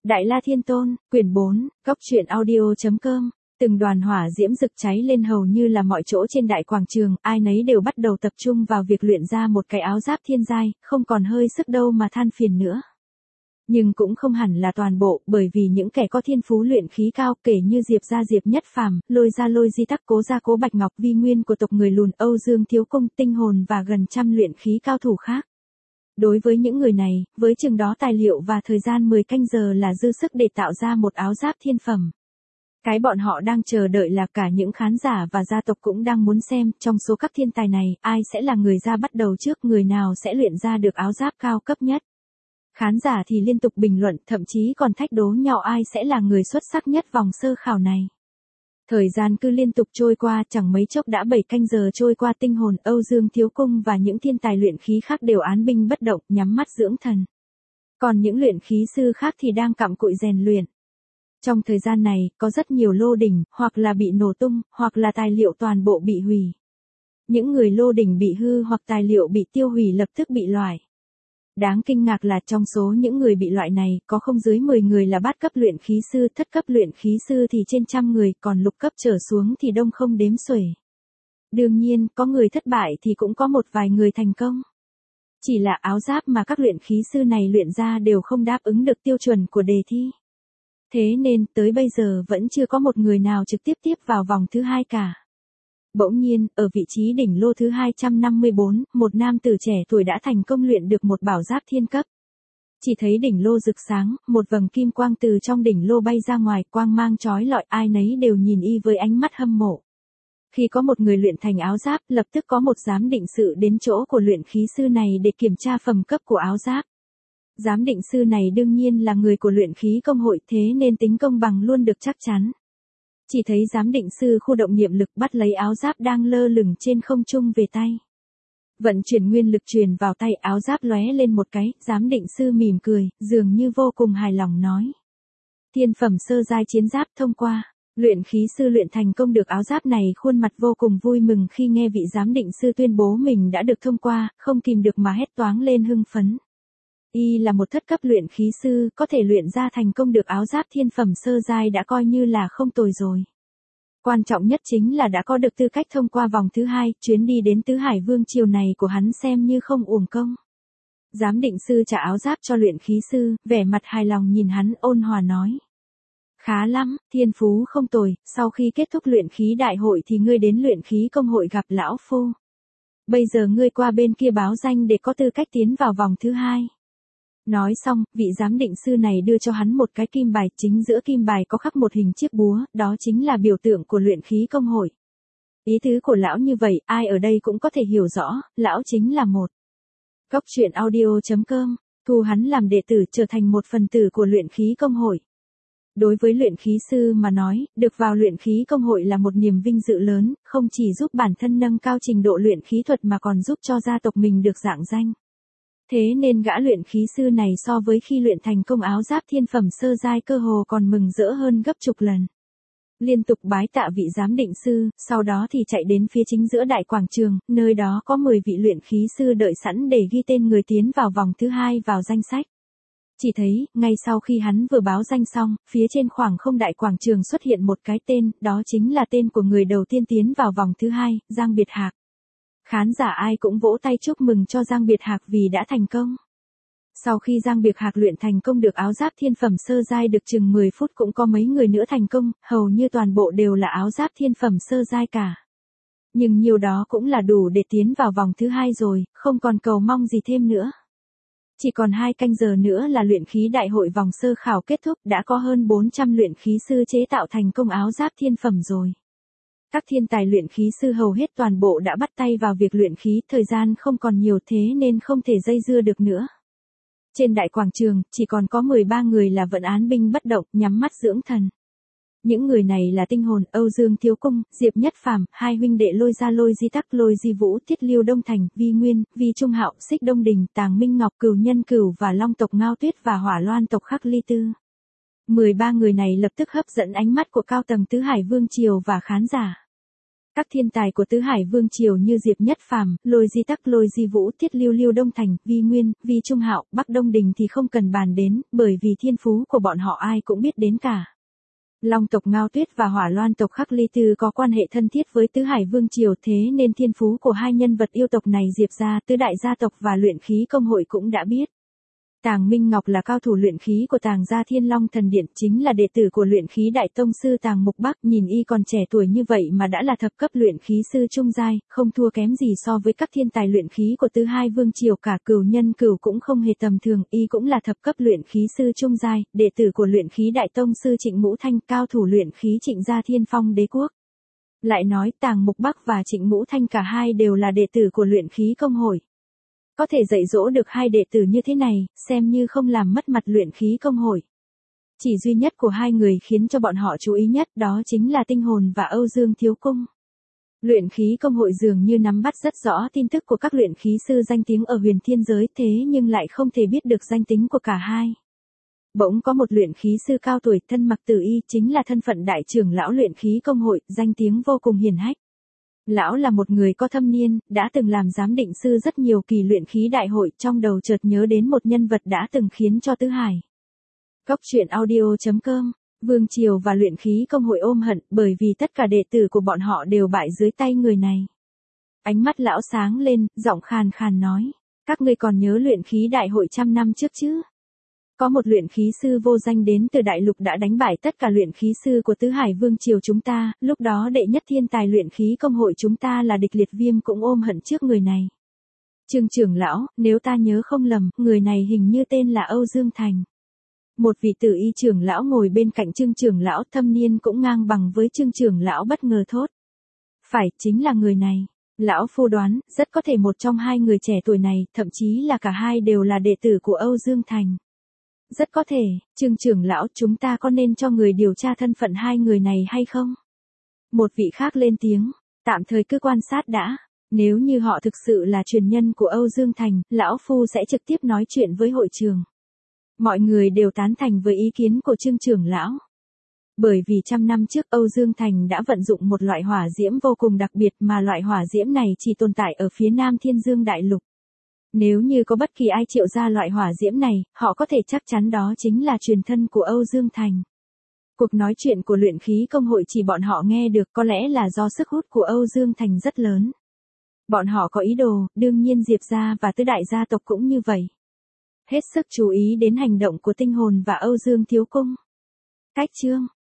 Đại La Thiên Tôn, quyển 4, góc truyện audio.com. Từng đoàn hỏa diễm rực cháy lên hầu như là mọi chỗ trên đại quảng trường, ai nấy đều bắt đầu tập trung vào việc luyện ra một cái áo giáp thiên giai, không còn hơi sức đâu mà than phiền nữa. Nhưng cũng không hẳn là toàn bộ, bởi vì những kẻ có thiên phú luyện khí cao kể như Diệp gia Diệp Nhất Phàm, Lôi gia Lôi Di Tắc, Cố gia Cố Bạch Ngọc, Vi Nguyên của tộc người Lùn, Âu Dương Thiếu Cung, Tinh Hồn và gần trăm luyện khí cao thủ khác. Đối với những người này, với chừng đó tài liệu và thời gian 10 canh giờ là dư sức để tạo ra một áo giáp thiên phẩm. Cái bọn họ đang chờ đợi là cả những khán giả và gia tộc cũng đang muốn xem, trong số các thiên tài này, ai sẽ là người ra bắt đầu trước, người nào sẽ luyện ra được áo giáp cao cấp nhất. Khán giả thì liên tục bình luận, thậm chí còn thách đố nhau ai sẽ là người xuất sắc nhất vòng sơ khảo này. Thời gian cứ liên tục trôi qua, chẳng mấy chốc đã 7 canh giờ trôi qua. Tinh Hồn, Âu Dương Thiếu Cung và những thiên tài luyện khí khác đều án binh bất động, nhắm mắt dưỡng thần. Còn những luyện khí sư khác thì đang cặm cụi rèn luyện. Trong thời gian này, có rất nhiều lô đỉnh, hoặc là bị nổ tung, hoặc là tài liệu toàn bộ bị hủy. Những người lô đỉnh bị hư hoặc tài liệu bị tiêu hủy lập tức bị loại. Đáng kinh ngạc là trong số những người bị loại này, có không dưới 10 người là bát cấp luyện khí sư, thất cấp luyện khí sư thì trên trăm người, còn lục cấp trở xuống thì đông không đếm xuể. Đương nhiên, có người thất bại thì cũng có một vài người thành công. Chỉ là áo giáp mà các luyện khí sư này luyện ra đều không đáp ứng được tiêu chuẩn của đề thi. Thế nên, tới bây giờ vẫn chưa có một người nào trực tiếp vào vòng thứ 2 cả. Bỗng nhiên, ở vị trí đỉnh lô thứ 254, một nam tử trẻ tuổi đã thành công luyện được một bảo giáp thiên cấp. Chỉ thấy đỉnh lô rực sáng, một vầng kim quang từ trong đỉnh lô bay ra ngoài, quang mang chói lọi, ai nấy đều nhìn y với ánh mắt hâm mộ. Khi có một người luyện thành áo giáp, lập tức có một giám định sự đến chỗ của luyện khí sư này để kiểm tra phẩm cấp của áo giáp. Giám định sư này đương nhiên là người của luyện khí công hội, thế nên tính công bằng luôn được chắc chắn. Chỉ thấy giám định sư khu động niệm lực bắt lấy áo giáp đang lơ lửng trên không trung về tay. Vận chuyển nguyên lực truyền vào tay, áo giáp lóe lên một cái, giám định sư mỉm cười, dường như vô cùng hài lòng nói. Thiên phẩm sơ giai chiến giáp thông qua. Luyện khí sư luyện thành công được áo giáp này khuôn mặt vô cùng vui mừng khi nghe vị giám định sư tuyên bố mình đã được thông qua, không kìm được mà hét toáng lên hưng phấn. Y là một thất cấp luyện khí sư, có thể luyện ra thành công được áo giáp thiên phẩm sơ giai đã coi như là không tồi rồi. Quan trọng nhất chính là đã có được tư cách thông qua vòng thứ 2, chuyến đi đến Tứ Hải Vương triều này của hắn xem như không uổng công. Giám định sư trả áo giáp cho luyện khí sư, vẻ mặt hài lòng nhìn hắn, ôn hòa nói. Khá lắm, thiên phú không tồi, sau khi kết thúc luyện khí đại hội thì ngươi đến luyện khí công hội gặp lão phu. Bây giờ ngươi qua bên kia báo danh để có tư cách tiến vào vòng thứ 2. Nói xong, vị giám định sư này đưa cho hắn một cái kim bài, chính giữa kim bài có khắc một hình chiếc búa, đó chính là biểu tượng của luyện khí công hội. Ý tứ của lão như vậy, ai ở đây cũng có thể hiểu rõ, lão chính là một. Góc truyện audio.com, thu hắn làm đệ tử trở thành một phần tử của luyện khí công hội. Đối với luyện khí sư mà nói, được vào luyện khí công hội là một niềm vinh dự lớn, không chỉ giúp bản thân nâng cao trình độ luyện khí thuật mà còn giúp cho gia tộc mình được rạng danh. Thế nên gã luyện khí sư này so với khi luyện thành công áo giáp thiên phẩm sơ giai cơ hồ còn mừng rỡ hơn gấp chục lần. Liên tục bái tạ vị giám định sư, sau đó thì chạy đến phía chính giữa đại quảng trường, nơi đó có 10 vị luyện khí sư đợi sẵn để ghi tên người tiến vào vòng thứ 2 vào danh sách. Chỉ thấy, ngay sau khi hắn vừa báo danh xong, phía trên khoảng không đại quảng trường xuất hiện một cái tên, đó chính là tên của người đầu tiên tiến vào vòng thứ 2, Giang Biệt Hạc. Khán giả ai cũng vỗ tay chúc mừng cho Giang Biệt Hạc vì đã thành công. Sau khi Giang Biệt Hạc luyện thành công được áo giáp thiên phẩm sơ giai được chừng 10 phút cũng có mấy người nữa thành công, hầu như toàn bộ đều là áo giáp thiên phẩm sơ giai cả. Nhưng nhiều đó cũng là đủ để tiến vào vòng thứ 2 rồi, không còn cầu mong gì thêm nữa. Chỉ còn 2 canh giờ nữa là luyện khí đại hội vòng sơ khảo kết thúc, đã có hơn 400 luyện khí sư chế tạo thành công áo giáp thiên phẩm rồi. Các thiên tài luyện khí sư hầu hết toàn bộ đã bắt tay vào việc luyện khí, thời gian không còn nhiều thế nên không thể dây dưa được nữa. Trên đại quảng trường, chỉ còn có 13 người là vẫn án binh bất động, nhắm mắt dưỡng thần. Những người này là Tinh Hồn, Âu Dương Thiếu Cung, Diệp Nhất Phàm, hai huynh đệ Lôi gia Lôi Di Tắc, Lôi Di Vũ, Thiết Liêu Đông Thành, Vi Nguyên, Vi Trung Hạo, Xích Đông Đình, Tàng Minh Ngọc, Cửu Nhân Cửu và Long tộc Ngao Tuyết và Hỏa Loan tộc Khắc Ly Tư. 13 người này lập tức hấp dẫn ánh mắt của cao tầng Tứ Hải Vương triều và khán giả. Các thiên tài của Tứ Hải Vương Triều như Diệp Nhất Phàm, Lôi Di Tắc, Lôi Di Vũ, Thiết Lưu Lưu Đông Thành, Vi Nguyên, Vi Trung Hạo, Bắc Đông Đình thì không cần bàn đến, bởi vì thiên phú của bọn họ ai cũng biết đến cả. Long tộc Ngao Tuyết và Hỏa Loan tộc Khắc Ly Tư có quan hệ thân thiết với Tứ Hải Vương Triều, thế nên thiên phú của hai nhân vật yêu tộc này Diệp gia, Tứ Đại gia tộc và luyện khí công hội cũng đã biết. Tàng Minh Ngọc là cao thủ luyện khí của Tàng gia Thiên Long Thần Điện, chính là đệ tử của luyện khí đại tông sư Tàng Mục Bắc, nhìn y còn trẻ tuổi như vậy mà đã là thập cấp luyện khí sư trung giai, không thua kém gì so với các thiên tài luyện khí của Tứ Hai Vương Triều cả. Cửu Nhân Cửu cũng không hề tầm thường, y cũng là thập cấp luyện khí sư trung giai, đệ tử của luyện khí đại tông sư Trịnh Ngũ Thanh, cao thủ luyện khí Trịnh gia Thiên Phong Đế quốc. Lại nói Tàng Mục Bắc và Trịnh Ngũ Thanh cả hai đều là đệ tử của luyện khí công hội. Có thể dạy dỗ được hai đệ tử như thế này, xem như không làm mất mặt luyện khí công hội. Chỉ duy nhất của hai người khiến cho bọn họ chú ý nhất đó chính là Tinh Hồn và Âu Dương Thiếu Cung. Luyện khí công hội dường như nắm bắt rất rõ tin tức của các luyện khí sư danh tiếng ở huyền thiên giới, thế nhưng lại không thể biết được danh tính của cả hai. Bỗng có một luyện khí sư cao tuổi thân mặc tử y, chính là thân phận đại trưởng lão luyện khí công hội, danh tiếng vô cùng hiển hách. Lão là một người có thâm niên, đã từng làm giám định sư rất nhiều kỳ luyện khí đại hội, trong đầu chợt nhớ đến một nhân vật đã từng khiến cho Tứ Hải. Cốc truyện audio.com, Vương Triều và luyện khí công hội ôm hận, bởi vì tất cả đệ tử của bọn họ đều bại dưới tay người này. Ánh mắt lão sáng lên, giọng khàn khàn nói, các ngươi còn nhớ luyện khí đại hội 100 năm trước chứ? Có một luyện khí sư vô danh đến từ đại lục đã đánh bại tất cả luyện khí sư của Tứ Hải Vương Triều chúng ta, lúc đó đệ nhất thiên tài luyện khí công hội chúng ta là Địch Liệt Viêm cũng ôm hận trước người này. Trương trưởng lão, nếu ta nhớ không lầm, người này hình như tên là Âu Dương Thành. Một vị tử y trưởng lão ngồi bên cạnh Trương trưởng lão, thâm niên cũng ngang bằng với Trương trưởng lão, bất ngờ thốt. Phải, chính là người này. Lão phu đoán, rất có thể một trong hai người trẻ tuổi này, thậm chí là cả hai đều là đệ tử của Âu Dương Thành. Rất có thể, Trương trưởng lão, chúng ta có nên cho người điều tra thân phận hai người này hay không? Một vị khác lên tiếng, tạm thời cứ quan sát đã. Nếu như họ thực sự là truyền nhân của Âu Dương Thành, lão phu sẽ trực tiếp nói chuyện với hội trường. Mọi người đều tán thành với ý kiến của Trương trưởng lão. Bởi vì 100 năm trước Âu Dương Thành đã vận dụng một loại hỏa diễm vô cùng đặc biệt mà loại hỏa diễm này chỉ tồn tại ở phía Nam Thiên Dương Đại Lục. Nếu như có bất kỳ ai triệu ra loại hỏa diễm này, họ có thể chắc chắn đó chính là truyền thân của Âu Dương Thành. Cuộc nói chuyện của luyện khí công hội chỉ bọn họ nghe được, có lẽ là do sức hút của Âu Dương Thành rất lớn. Bọn họ có ý đồ, đương nhiên Diệp gia và Tứ Đại gia tộc cũng như vậy. Hết sức chú ý đến hành động của Tinh Hồn và Âu Dương Thiếu Cung. Cách chương